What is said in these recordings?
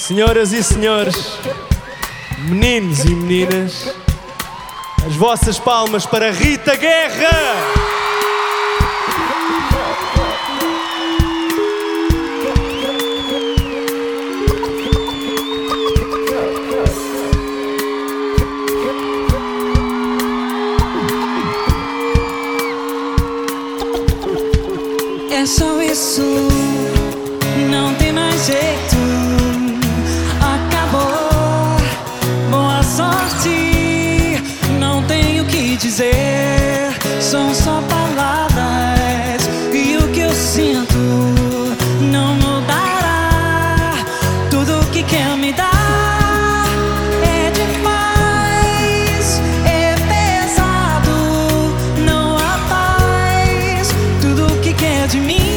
Senhoras e senhores, meninos e meninas, as vossas palmas para Rita Guerra! É só isso, não tem mais jeito. Acabou, boa sorte. Não tenho o que dizer, são só palavras. E o que eu sinto não mudará. Tudo que quer me dar é demais, é pesado, não há paz. Tudo que quer de mim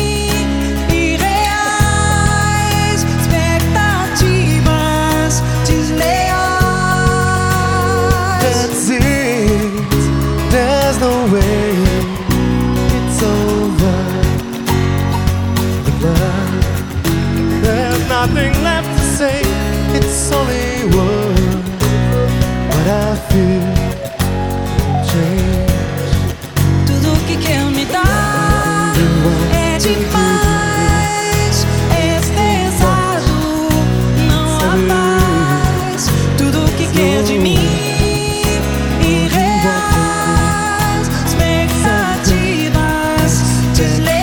nothing left to say, it's only words, but I feel change. Tudo que quer me dar é demais, é pesado, não há paz. Tudo que quer de mim irreais, expectativas desleais.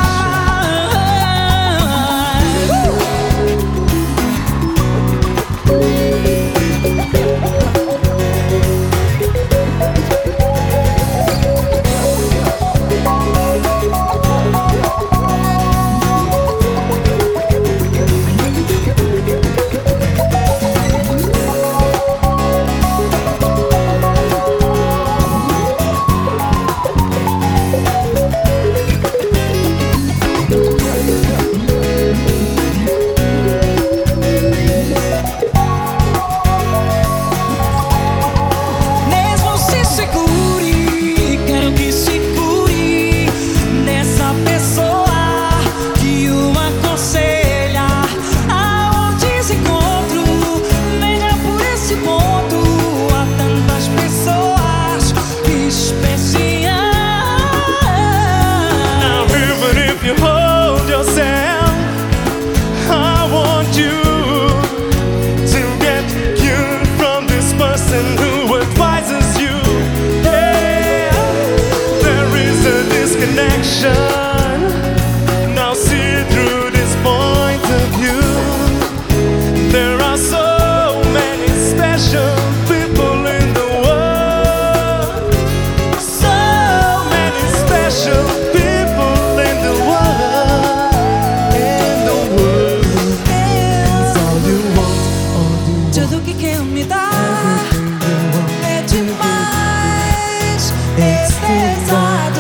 Now see through this point of view. There are so many special people in the world. So many special people in the world. In the world. It's all you want, all you want. Tudo que quer me dar é demais, é pesado.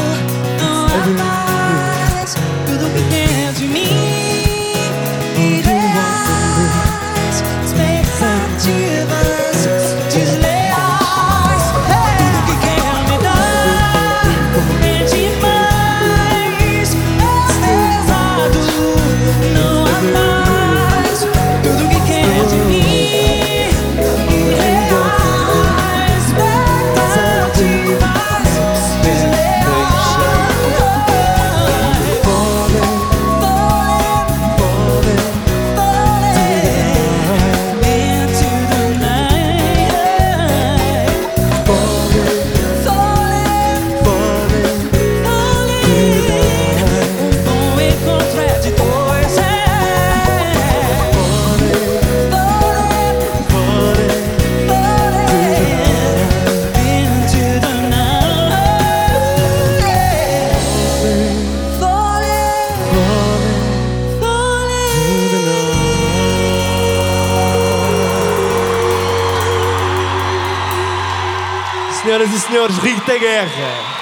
Tudo que quer de mim irreais, expectativas desleais. Tudo que quer me dar é demais, é pesado, não há paz. Tudo que quer de mim irreais, expectativas desleais. Senhoras e senhores, Rita Guerra.